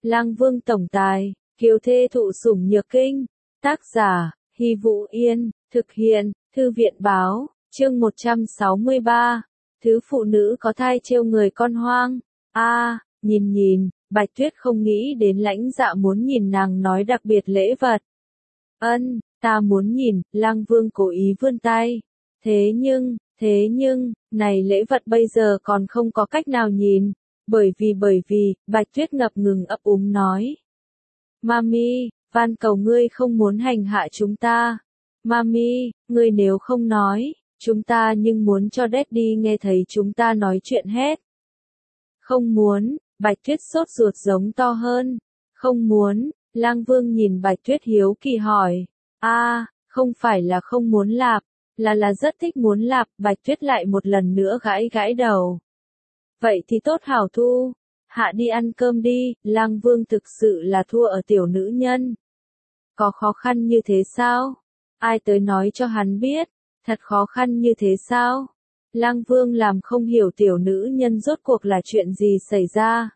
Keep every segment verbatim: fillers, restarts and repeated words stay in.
Lang Vương tổng tài, kiều thê thụ sủng nhược kinh. Tác giả, Hy Vũ Yên, thực hiện, Thư viện báo, chương một trăm sáu mươi ba. Thứ phụ nữ có thai trêu người con hoang. A, à, nhìn nhìn, Bạch Tuyết không nghĩ đến Lãnh Dạ muốn nhìn nàng nói đặc biệt lễ vật. Ân, ta muốn nhìn, Lang Vương cố ý vươn tay. Thế nhưng, thế nhưng, này lễ vật bây giờ còn không có cách nào nhìn. Bởi vì bởi vì, Bạch Tuyết ngập ngừng ấp úng nói. Mami, van cầu ngươi không muốn hành hạ chúng ta. Mami, ngươi nếu không nói, chúng ta nhưng muốn cho Daddy nghe thấy chúng ta nói chuyện hết. Không muốn, Bạch Tuyết sốt ruột giống to hơn. Không muốn, Lang Vương nhìn Bạch Tuyết hiếu kỳ hỏi. A, à, không phải là không muốn lạp, là là rất thích muốn lạp. Bạch Tuyết lại một lần nữa gãi gãi đầu. Vậy thì tốt hảo thu, hạ đi ăn cơm đi, Lang Vương thực sự là thua ở tiểu nữ nhân. Có khó khăn như thế sao? Ai tới nói cho hắn biết, thật khó khăn như thế sao? Lang Vương làm không hiểu tiểu nữ nhân rốt cuộc là chuyện gì xảy ra.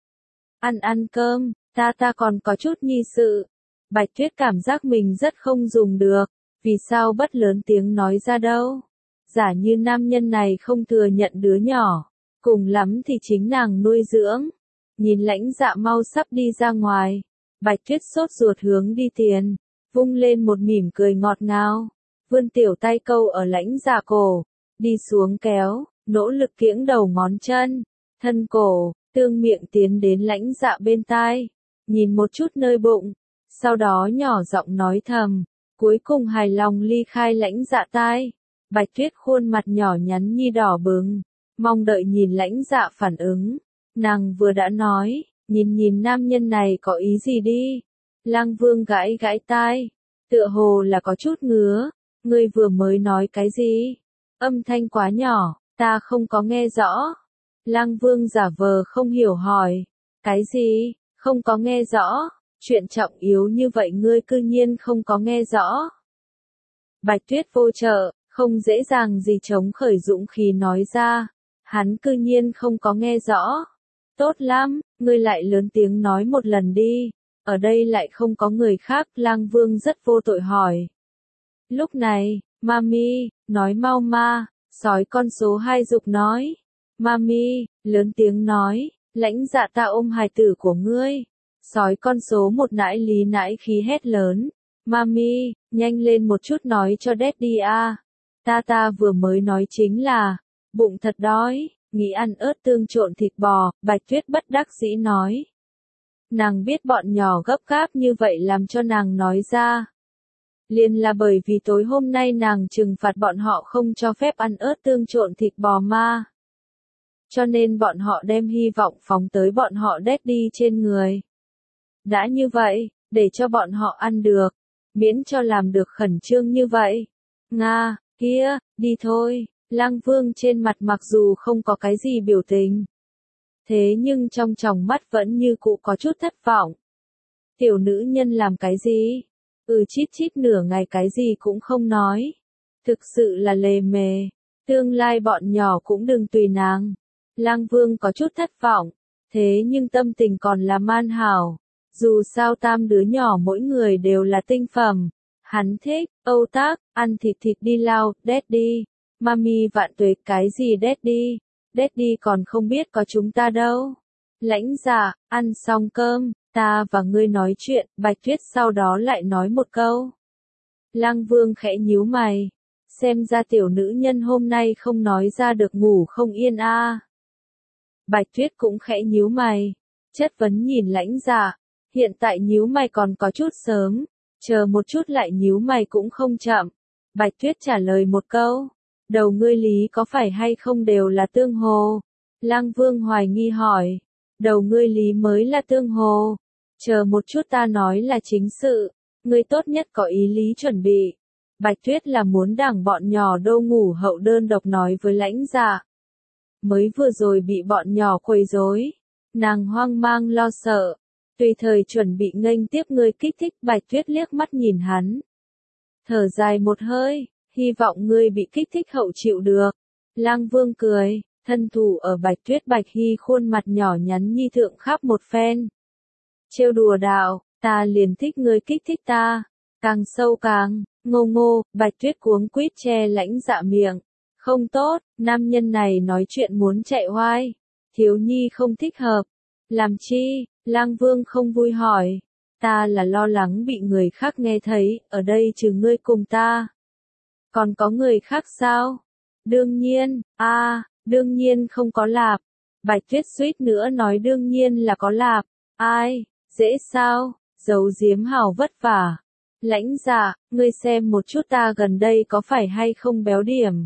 Ăn ăn cơm, ta ta còn có chút nhi sự. Bạch Tuyết cảm giác mình rất không dùng được, vì sao bất lớn tiếng nói ra đâu? Giả như nam nhân này không thừa nhận đứa nhỏ. Cùng lắm thì chính nàng nuôi dưỡng. Nhìn Lãnh Dạ mau sắp đi ra ngoài. Bạch Tuyết sốt ruột hướng đi tiền. Vung lên một mỉm cười ngọt ngào. Vươn tiểu tay câu ở Lãnh Dạ cổ. Đi xuống kéo, nỗ lực kiễng đầu ngón chân. Thân cổ, tương miệng tiến đến Lãnh Dạ bên tai. Nhìn một chút nơi bụng. Sau đó nhỏ giọng nói thầm. Cuối cùng hài lòng ly khai Lãnh Dạ tai. Bạch Tuyết khuôn mặt nhỏ nhắn nhi đỏ bừng. Mong đợi nhìn Lãnh Dạ phản ứng. Nàng vừa đã nói, nhìn nhìn nam nhân này có ý gì đi. Lang Vương gãi gãi tai. Tựa hồ là có chút ngứa. Ngươi vừa mới nói cái gì? Âm thanh quá nhỏ, ta không có nghe rõ. Lang Vương giả vờ không hiểu hỏi. Cái gì? Không có nghe rõ? Chuyện trọng yếu như vậy ngươi cư nhiên không có nghe rõ. Bạch Tuyết vô trợ, không dễ dàng gì chống khởi dũng khí nói ra. Hắn cư nhiên không có nghe rõ. Tốt lắm, ngươi lại lớn tiếng nói một lần đi. Ở đây lại không có người khác. Lang Vương rất vô tội hỏi. Lúc này, Mami, nói mau ma. Sói con số hai dục nói. Mami, lớn tiếng nói. Lãnh Dạ ta ôm hài tử của ngươi. Sói con số một nãi lý nãi khí hét lớn. Mami, nhanh lên một chút nói cho Daddy a. Ta ta vừa mới nói chính là. Bụng thật đói, nghĩ ăn ớt tương trộn thịt bò, Bạch Tuyết bất đắc dĩ nói. Nàng biết bọn nhỏ gấp gáp như vậy làm cho nàng nói ra. Liền là bởi vì tối hôm nay nàng trừng phạt bọn họ không cho phép ăn ớt tương trộn thịt bò ma. Cho nên bọn họ đem hy vọng phóng tới bọn họ Daddy trên người. Đã như vậy, để cho bọn họ ăn được, miễn cho làm được khẩn trương như vậy. Nga, kia, đi thôi. Lang Vương trên mặt mặc dù không có cái gì biểu tình. Thế nhưng trong tròng mắt vẫn như cũ có chút thất vọng. Tiểu nữ nhân làm cái gì? Ừ chít chít nửa ngày cái gì cũng không nói. Thực sự là lề mề. Tương lai bọn nhỏ cũng đừng tùy nàng. Lang Vương có chút thất vọng. Thế nhưng tâm tình còn là man hảo. Dù sao tam đứa nhỏ mỗi người đều là tinh phẩm. Hắn thích, âu tác, ăn thịt thịt đi lao, Daddy. Mami vạn tuế cái gì Daddy? Daddy còn không biết có chúng ta đâu. Lãnh Dạ, ăn xong cơm, ta và ngươi nói chuyện. Bạch Tuyết sau đó lại nói một câu. Lang Vương khẽ nhíu mày. Xem ra tiểu nữ nhân hôm nay không nói ra được ngủ không yên a. À. Bạch Tuyết cũng khẽ nhíu mày. Chất vấn nhìn Lãnh Dạ. Hiện tại nhíu mày còn có chút sớm. Chờ một chút lại nhíu mày cũng không chậm. Bạch Tuyết trả lời một câu. Đầu ngươi lý có phải hay không đều là tương hồ? Lang Vương hoài nghi hỏi. Đầu ngươi lý mới là tương hồ. Chờ một chút ta nói là chính sự. Ngươi tốt nhất có ý lý chuẩn bị. Bạch Tuyết là muốn đảng bọn nhỏ đô ngủ hậu đơn độc nói với Lãnh Dạ. Mới vừa rồi bị bọn nhỏ quấy rối. Nàng hoang mang lo sợ. Tùy thời chuẩn bị nghênh tiếp ngươi kích thích. Bạch Tuyết liếc mắt nhìn hắn. Thở dài một hơi. Hy vọng ngươi bị kích thích hậu chịu được. Lang Vương cười, thân thủ ở Bạch Tuyết Bạch Hy khuôn mặt nhỏ nhắn nhi thượng khắp một phen. trêu đùa đạo, ta liền thích ngươi kích thích ta, càng sâu càng, ngô ngô, Bạch Tuyết cuống quýt che Lãnh Dạ miệng, không tốt, nam nhân này nói chuyện muốn chạy hoai, thiếu nhi không thích hợp, làm chi, Lang Vương không vui hỏi, ta là lo lắng bị người khác nghe thấy, ở đây trừ ngươi cùng ta, còn có người khác sao? Đương nhiên, a, đương nhiên không có lạp. Bạch Tuyết suýt nữa nói đương nhiên là có lạp. Ai, dễ sao, giấu giếm hào vất vả. Lãnh Dạ, ngươi xem một chút ta gần đây có phải hay không béo điểm.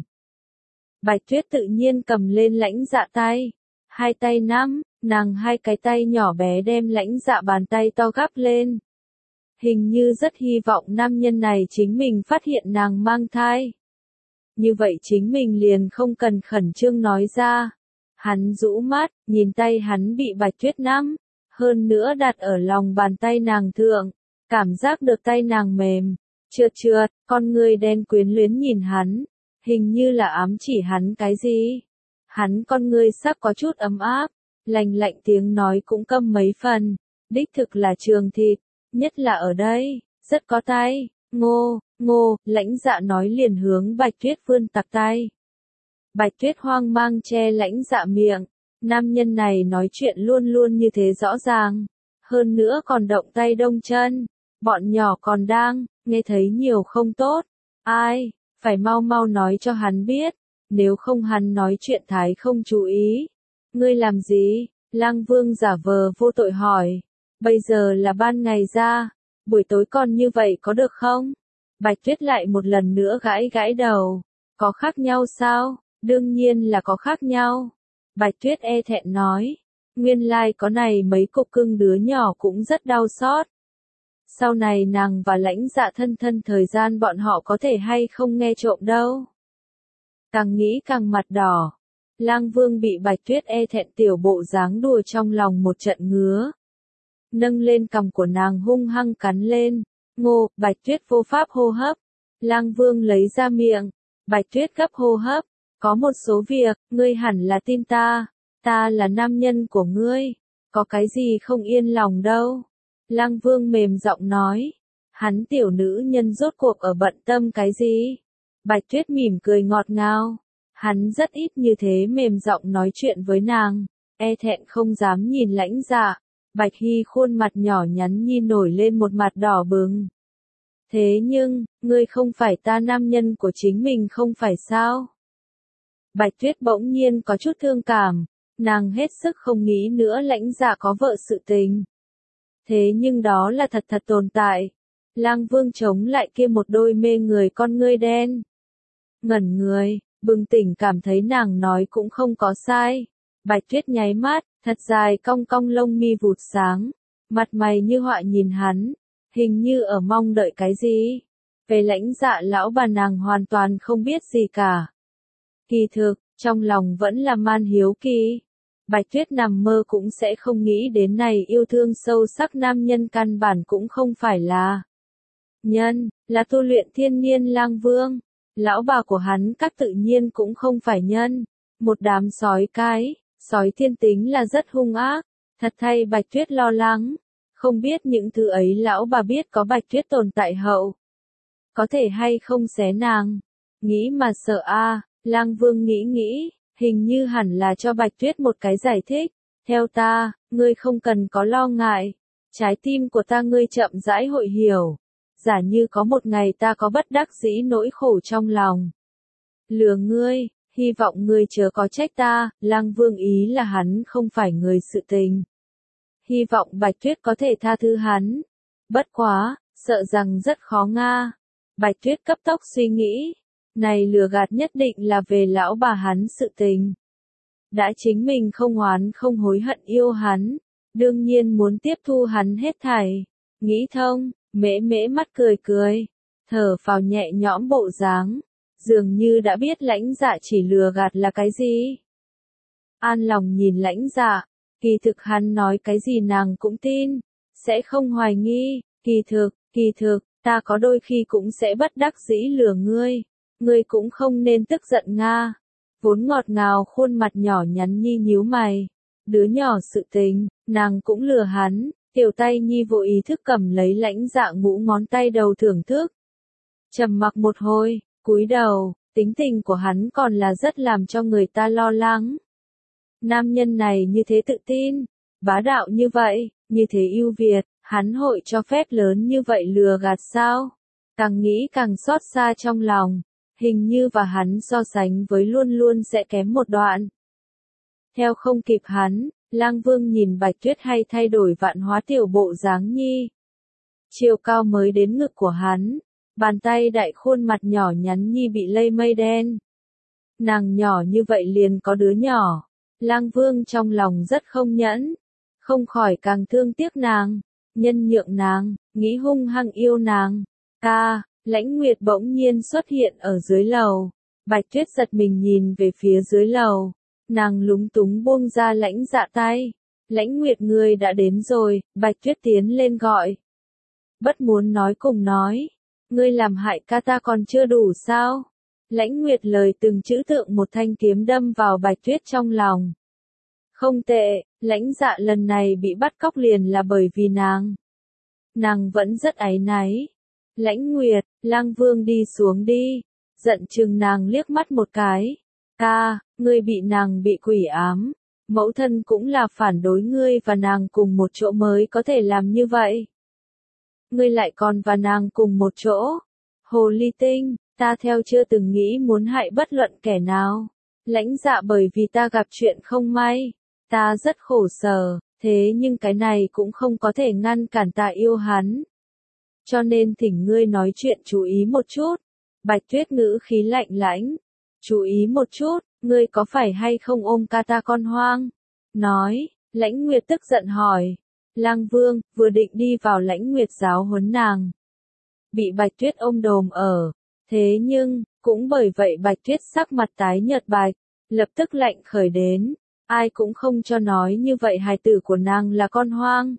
Bạch Tuyết tự nhiên cầm lên Lãnh Dạ tay. Hai tay nắm, nàng hai cái tay nhỏ bé đem Lãnh Dạ bàn tay to gắp lên. Hình như rất hy vọng nam nhân này chính mình phát hiện nàng mang thai. Như vậy chính mình liền không cần khẩn trương nói ra. Hắn rũ mắt, nhìn tay hắn bị Bạch Tuyết nắm, hơn nữa đặt ở lòng bàn tay nàng thượng, cảm giác được tay nàng mềm, trượt trượt, con người đen quyến luyến nhìn hắn, hình như là ám chỉ hắn cái gì. Hắn con người sắc có chút ấm áp, lành lạnh tiếng nói cũng câm mấy phần, đích thực là trường thịt, nhất là ở đây, rất có tay, ngô, ngô, Lãnh Dạ nói liền hướng Bạch Tuyết vươn tặc tay. Bạch Tuyết hoang mang che Lãnh Dạ miệng, nam nhân này nói chuyện luôn luôn như thế rõ ràng, hơn nữa còn động tay đông chân, bọn nhỏ còn đang, nghe thấy nhiều không tốt, ai, phải mau mau nói cho hắn biết, nếu không hắn nói chuyện thái không chú ý. Ngươi làm gì? Lang Vương giả vờ vô tội hỏi, bây giờ là ban ngày ra, buổi tối còn như vậy có được không? Bạch Tuyết lại một lần nữa gãi gãi đầu, có khác nhau sao? Đương nhiên là có khác nhau. Bạch Tuyết e thẹn nói, nguyên lai like có này mấy cục cưng đứa nhỏ cũng rất đau xót. Sau này nàng và Lãnh Dạ thân thân thời gian bọn họ có thể hay không nghe trộm đâu. Càng nghĩ càng mặt đỏ. Lang Vương bị Bạch Tuyết e thẹn tiểu bộ dáng đùa trong lòng một trận ngứa. Nâng lên cằm của nàng hung hăng cắn lên. Ngô, Bạch Tuyết vô pháp hô hấp. Lang Vương lấy ra miệng. Bạch Tuyết gấp hô hấp. Có một số việc, ngươi hẳn là tin ta. Ta là nam nhân của ngươi. Có cái gì không yên lòng đâu. Lang Vương mềm giọng nói. Hắn tiểu nữ nhân rốt cuộc ở bận tâm cái gì? Bạch Tuyết mỉm cười ngọt ngào. Hắn rất ít như thế mềm giọng nói chuyện với nàng. E thẹn không dám nhìn Lãnh Dạ. Bạch Hy khuôn mặt nhỏ nhắn nhi nổi lên một mặt đỏ bừng. Thế nhưng, ngươi không phải ta nam nhân của chính mình không phải sao? Bạch Tuyết bỗng nhiên có chút thương cảm, nàng hết sức không nghĩ nữa Lãnh Dạ có vợ sự tình. Thế nhưng đó là thật thật tồn tại. Lang Vương chống lại kia một đôi mê người con ngươi đen. Ngẩn người, bừng tỉnh cảm thấy nàng nói cũng không có sai. Bạch Tuyết nháy mắt, thật dài cong cong lông mi vụt sáng, mặt mày như họa nhìn hắn, hình như ở mong đợi cái gì. Về Lãnh Dạ lão bà nàng hoàn toàn không biết gì cả. Kỳ thực, trong lòng vẫn là man hiếu kỳ. Bạch Tuyết nằm mơ cũng sẽ không nghĩ đến này yêu thương sâu sắc nam nhân căn bản cũng không phải là nhân, là tu luyện thiên niên lang vương. Lão bà của hắn các tự nhiên cũng không phải nhân, một đám sói cái, sói thiên tính là rất hung ác, thật thay Bạch Tuyết lo lắng, không biết những thứ ấy lão bà biết có Bạch Tuyết tồn tại hậu. Có thể hay không xé nàng, nghĩ mà sợ a. Lang Vương nghĩ nghĩ, hình như hẳn là cho Bạch Tuyết một cái giải thích, theo ta, ngươi không cần có lo ngại, trái tim của ta ngươi chậm rãi hội hiểu. Giả như có một ngày ta có bất đắc dĩ nỗi khổ trong lòng. Lừa ngươi, hy vọng ngươi chớ có trách ta, Lang Vương ý là hắn không phải người sự tình. Hy vọng Bạch Tuyết có thể tha thứ hắn. Bất quá, sợ rằng rất khó nga. Bạch Tuyết cấp tốc suy nghĩ, này lừa gạt nhất định là về lão bà hắn sự tình. Đã chính mình không oán không hối hận yêu hắn, đương nhiên muốn tiếp thu hắn hết thảy. Nghĩ thông. Mễ mễ mắt cười cười, thở phào nhẹ nhõm bộ dáng, dường như đã biết Lãnh Dạ chỉ lừa gạt là cái gì. An lòng nhìn Lãnh Dạ, kỳ thực hắn nói cái gì nàng cũng tin, sẽ không hoài nghi, kỳ thực, kỳ thực, ta có đôi khi cũng sẽ bất đắc dĩ lừa ngươi, ngươi cũng không nên tức giận nga. Vốn ngọt ngào khuôn mặt nhỏ nhắn nhi nhíu mày, đứa nhỏ sự tình, nàng cũng lừa hắn. Tiểu tay nhi vô ý thức cầm lấy Lãnh Dạ ngũ ngón tay đầu thưởng thức. Trầm mặc một hồi, cúi đầu, tính tình của hắn còn là rất làm cho người ta lo lắng. Nam nhân này như thế tự tin, bá đạo như vậy, như thế ưu việt, hắn hội cho phép lớn như vậy lừa gạt sao? Càng nghĩ càng xót xa trong lòng, hình như và hắn so sánh với luôn luôn sẽ kém một đoạn. Theo không kịp hắn, Lang Vương nhìn Bạch Tuyết hay thay đổi vạn hóa tiểu bộ dáng nhi. Chiều cao mới đến ngực của hắn, bàn tay đại khuôn mặt nhỏ nhắn nhi bị lây mây đen. Nàng nhỏ như vậy liền có đứa nhỏ, Lang Vương trong lòng rất không nhẫn, không khỏi càng thương tiếc nàng, nhân nhượng nàng, nghĩ hung hăng yêu nàng. Ca, Lãnh Nguyệt bỗng nhiên xuất hiện ở dưới lầu, Bạch Tuyết giật mình nhìn về phía dưới lầu, nàng lúng túng buông ra Lãnh Dạ tay. Lãnh Nguyệt ngươi đã đến rồi, Bạch Tuyết tiến lên gọi. Bất muốn nói cùng nói, ngươi làm hại ca ta còn chưa đủ sao? Lãnh Nguyệt lời từng chữ tượng một thanh kiếm đâm vào Bạch Tuyết trong lòng. Không tệ, Lãnh Dạ lần này bị bắt cóc liền là bởi vì nàng. Nàng vẫn rất áy náy. Lãnh Nguyệt, Lang Vương đi xuống đi, giận chừng nàng liếc mắt một cái. Ca, ngươi bị nàng bị quỷ ám, mẫu thân cũng là phản đối ngươi và nàng cùng một chỗ mới có thể làm như vậy. Ngươi lại còn và nàng cùng một chỗ. Hồ ly tinh, ta theo chưa từng nghĩ muốn hại bất luận kẻ nào. Lãnh Dạ bởi vì ta gặp chuyện không may, ta rất khổ sở, thế nhưng cái này cũng không có thể ngăn cản ta yêu hắn. Cho nên thỉnh ngươi nói chuyện chú ý một chút. Bạch Tuyết ngữ khí lạnh lãnh. Chú ý một chút, ngươi có phải hay không ôm ca ta con hoang? Nói, Lãnh Nguyệt tức giận hỏi. Lang Vương, vừa định đi vào Lãnh Nguyệt giáo huấn nàng. Bị Bạch Tuyết ôm đồm ở. Thế nhưng, cũng bởi vậy Bạch Tuyết sắc mặt tái nhợt bạch, lập tức lạnh khởi đến. Ai cũng không cho nói như vậy hài tử của nàng là con hoang.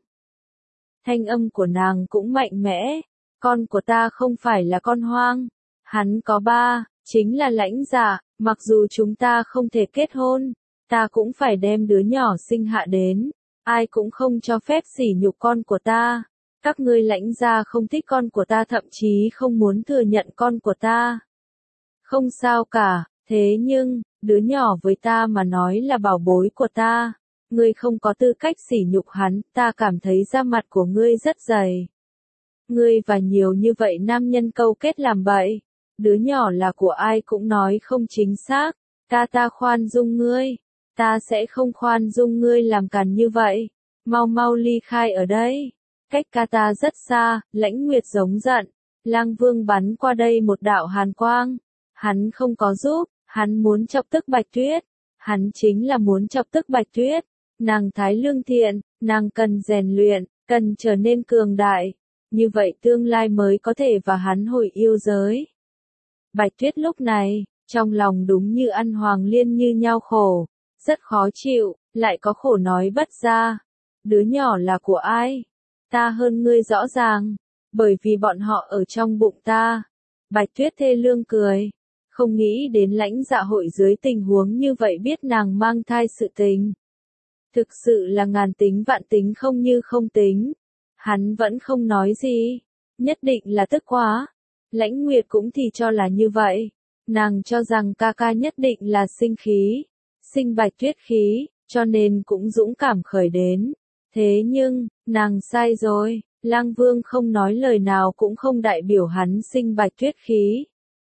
Thanh âm của nàng cũng mạnh mẽ. Con của ta không phải là con hoang. Hắn có ba, chính là Lãnh Dạ, mặc dù chúng ta không thể kết hôn, ta cũng phải đem đứa nhỏ sinh hạ đến. Ai cũng không cho phép sỉ nhục con của ta. Các ngươi Lãnh gia không thích con của ta, thậm chí không muốn thừa nhận con của ta. Không sao cả, thế nhưng, đứa nhỏ với ta mà nói là bảo bối của ta. Ngươi không có tư cách sỉ nhục hắn, ta cảm thấy da mặt của ngươi rất dày. Ngươi và nhiều như vậy nam nhân câu kết làm bậy. Đứa nhỏ là của ai cũng nói không chính xác. Ta ta khoan dung ngươi. Ta sẽ không khoan dung ngươi làm càn như vậy. Mau mau ly khai ở đây. Cách ca ta rất xa, Lãnh Nguyệt giống giận. Lang Vương bắn qua đây một đạo hàn quang. Hắn không có giúp, hắn muốn chọc tức Bạch Tuyết. Hắn chính là muốn chọc tức Bạch Tuyết. Nàng thái lương thiện, nàng cần rèn luyện, cần trở nên cường đại. Như vậy tương lai mới có thể và hắn hồi yêu giới. Bạch Tuyết lúc này, trong lòng đúng như ăn hoàng liên như nhau khổ. Rất khó chịu, lại có khổ nói bất ra. Đứa nhỏ là của ai? Ta hơn ngươi rõ ràng, bởi vì bọn họ ở trong bụng ta. Bạch Tuyết thê lương cười, không nghĩ đến Lãnh Dạ hội dưới tình huống như vậy biết nàng mang thai sự tình. Thực sự là ngàn tính vạn tính không như không tính. Hắn vẫn không nói gì, nhất định là tức quá. Lãnh Nguyệt cũng thì cho là như vậy, nàng cho rằng ca ca nhất định là sinh khí, sinh Bạch Tuyết khí, cho nên cũng dũng cảm khởi đến. Thế nhưng, nàng sai rồi, Lang Vương không nói lời nào cũng không đại biểu hắn sinh Bạch Tuyết khí.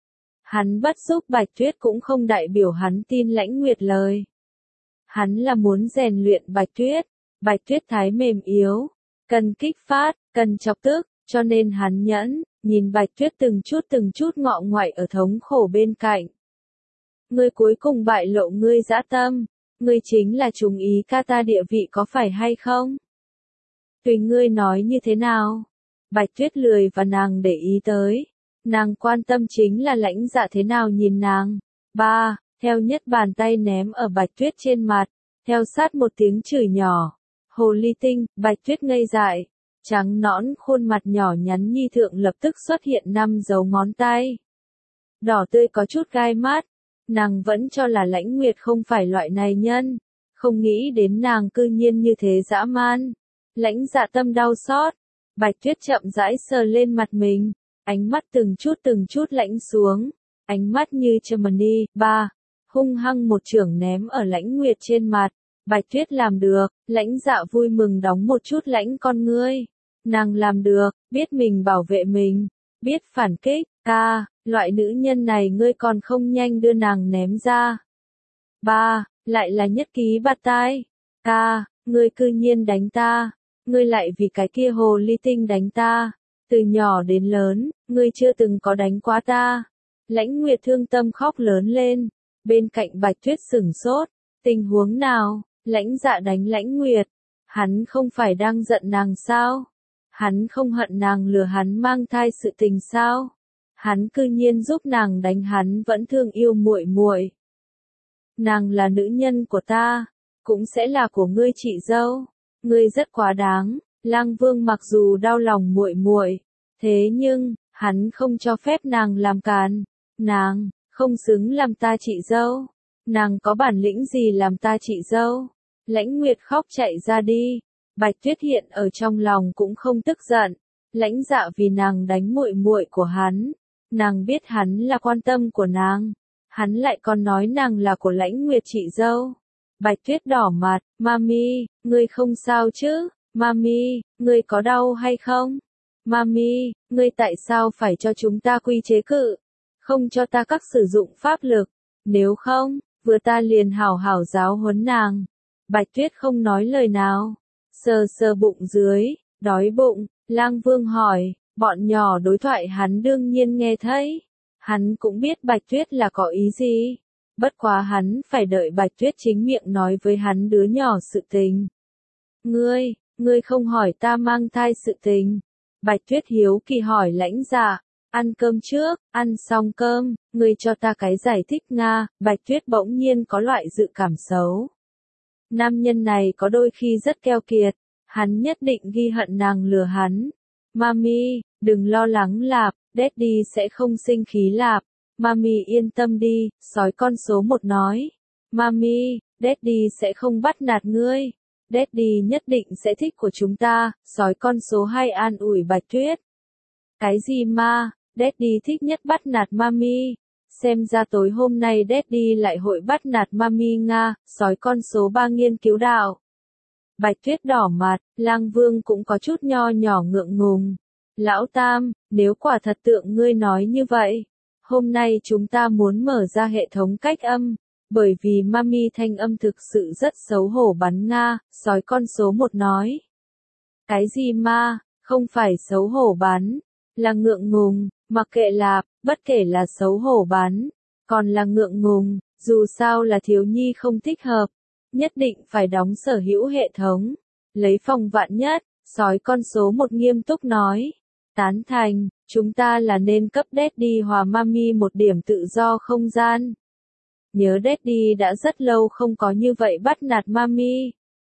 Hắn bắt giúp Bạch Tuyết cũng không đại biểu hắn tin Lãnh Nguyệt lời. Hắn là muốn rèn luyện Bạch Tuyết, Bạch Tuyết thái mềm yếu, cần kích phát, cần chọc tức, cho nên hắn nhẫn, nhìn Bạch Tuyết từng chút từng chút ngọ ngoại ở thống khổ bên cạnh. Ngươi cuối cùng bại lộ ngươi dã tâm, ngươi chính là trùng ý ca ta địa vị có phải hay không? Tùy ngươi nói như thế nào? Bạch Tuyết lười và nàng để ý tới. Nàng quan tâm chính là Lãnh Dạ thế nào nhìn nàng. Ba, theo nhất bàn tay ném ở Bạch Tuyết trên mặt, theo sát một tiếng chửi nhỏ. Hồ ly tinh, Bạch Tuyết ngây dại. Trắng nõn khuôn mặt nhỏ nhắn nhi thượng lập tức xuất hiện năm dấu ngón tay. Đỏ tươi có chút gai mắt. Nàng vẫn cho là Lãnh Nguyệt không phải loại này nhân. Không nghĩ đến nàng cư nhiên như thế dã man. Lãnh Dạ tâm đau xót. Bạch Tuyết chậm rãi sờ lên mặt mình, ánh mắt từng chút từng chút lãnh xuống, ánh mắt như Germany, ba, hung hăng một chưởng ném ở Lãnh Nguyệt trên mặt. Bạch Tuyết làm được, Lãnh Dạ vui mừng đóng một chút lãnh con ngươi. Nàng làm được, biết mình bảo vệ mình, biết phản kích, ca, loại nữ nhân này ngươi còn không nhanh đưa nàng ném ra. Ba, lại là nhất ký bạt tai. Ca, ngươi cư nhiên đánh ta, ngươi lại vì cái kia hồ ly tinh đánh ta, từ nhỏ đến lớn, ngươi chưa từng có đánh quá ta. Lãnh Nguyệt thương tâm khóc lớn lên, bên cạnh Bạch Tuyết sửng sốt, tình huống nào, Lãnh Dạ đánh Lãnh Nguyệt, hắn không phải đang giận nàng sao? Hắn không hận nàng lừa hắn mang thai sự tình sao? Hắn cư nhiên giúp nàng đánh hắn vẫn thương yêu muội muội. Nàng là nữ nhân của ta, cũng sẽ là của ngươi chị dâu. Ngươi rất quá đáng. Lang Vương mặc dù đau lòng muội muội, thế nhưng hắn không cho phép nàng làm càn. Nàng không xứng làm ta chị dâu. Nàng có bản lĩnh gì làm ta chị dâu? Lãnh Nguyệt khóc chạy ra đi. Bạch Tuyết hiện ở trong lòng cũng không tức giận. Lãnh Dạ vì nàng đánh muội muội của hắn, nàng biết hắn là quan tâm của nàng, hắn lại còn nói nàng là của Lãnh Nguyệt chị dâu. Bạch Tuyết đỏ mặt, "Mami, ngươi không sao chứ? Mami, ngươi có đau hay không? Mami, ngươi tại sao phải cho chúng ta quy chế cự? Không cho ta các sử dụng pháp lực, nếu không, vừa ta liền hảo hảo giáo huấn nàng." Bạch Tuyết không nói lời nào, sờ sờ bụng dưới, đói bụng. Lang Vương hỏi, bọn nhỏ đối thoại hắn đương nhiên nghe thấy. Hắn cũng biết Bạch Tuyết là có ý gì. Bất quá hắn phải đợi Bạch Tuyết chính miệng nói với hắn đứa nhỏ sự tình. Ngươi, ngươi không hỏi ta mang thai sự tình. Bạch Tuyết hiếu kỳ hỏi Lãnh Dạ, ăn cơm trước, ăn xong cơm, ngươi cho ta cái giải thích Nga. Bạch Tuyết bỗng nhiên có loại dự cảm xấu. Nam nhân này có đôi khi rất keo kiệt, hắn nhất định ghi hận nàng lừa hắn. Mami, đừng lo lắng lạp, Daddy sẽ không sinh khí lạp. Mami yên tâm đi, sói con số một nói. Mami, Daddy sẽ không bắt nạt ngươi. Daddy nhất định sẽ thích của chúng ta. Sói con số hai an ủi Bạch Tuyết. Cái gì ma, Daddy thích nhất bắt nạt Mami. Xem ra tối hôm nay Daddy lại hội bắt nạt Mami Nga. Sói con số ba nghiên cứu đạo. Bạch Tuyết đỏ mặt, Lang Vương cũng có chút nho nhỏ ngượng ngùng. Lão Tam, nếu quả thật tượng ngươi nói như vậy, hôm nay chúng ta muốn mở ra hệ thống cách âm, bởi vì Mami thanh âm thực sự rất xấu hổ bắn Nga. Sói con số một nói. Cái gì ma, không phải xấu hổ bắn, là ngượng ngùng, mặc kệ là, bất kể là xấu hổ bắn, còn là ngượng ngùng, dù sao là thiếu nhi không thích hợp. Nhất định phải đóng sở hữu hệ thống, lấy phòng vạn nhất. Sói con số một nghiêm túc nói, tán thành, chúng ta là nên cấp Daddy hòa Mami một điểm tự do không gian. Nhớ Daddy đã rất lâu không có như vậy bắt nạt Mami.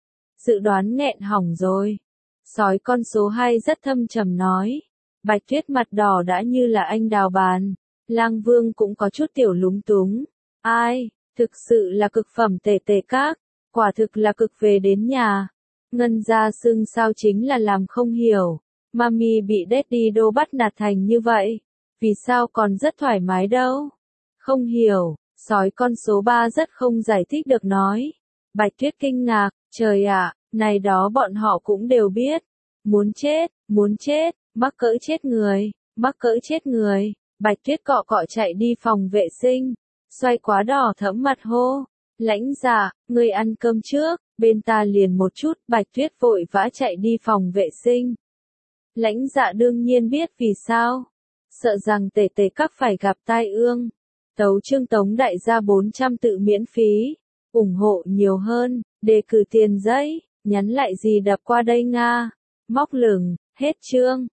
Dự đoán nghẹn hỏng rồi. Sói con số hai rất thâm trầm nói. Bạch Tuyết mặt đỏ đã như là anh đào bàn. Lang Vương cũng có chút tiểu lúng túng. Ai, thực sự là cực phẩm tề tề các. Quả thực là cực về đến nhà. Ngân ra xưng sao chính là làm không hiểu. Mami bị Daddy đô bắt nạt thành như vậy. Vì sao còn rất thoải mái đâu? Không hiểu. Sói con số ba rất không giải thích được nói. Bạch Tuyết kinh ngạc. Trời ạ, này đó bọn họ cũng đều biết. Muốn chết, muốn chết, mắc cỡ chết người, mắc cỡ chết người. Bạch Tuyết cọ cọ chạy đi phòng vệ sinh. Xoay quá đỏ thẫm mặt hô. Lãnh Dạ, ngươi ăn cơm trước, bên ta liền một chút. Bạch Tuyết vội vã chạy đi phòng vệ sinh. Lãnh Dạ đương nhiên biết vì sao. Sợ rằng tề tề các phải gặp tai ương. Tấu chương tống đại gia bốn trăm tự miễn phí. Ủng hộ nhiều hơn, đề cử tiền giấy, nhắn lại gì đập qua đây Nga. Móc lửng, hết chương.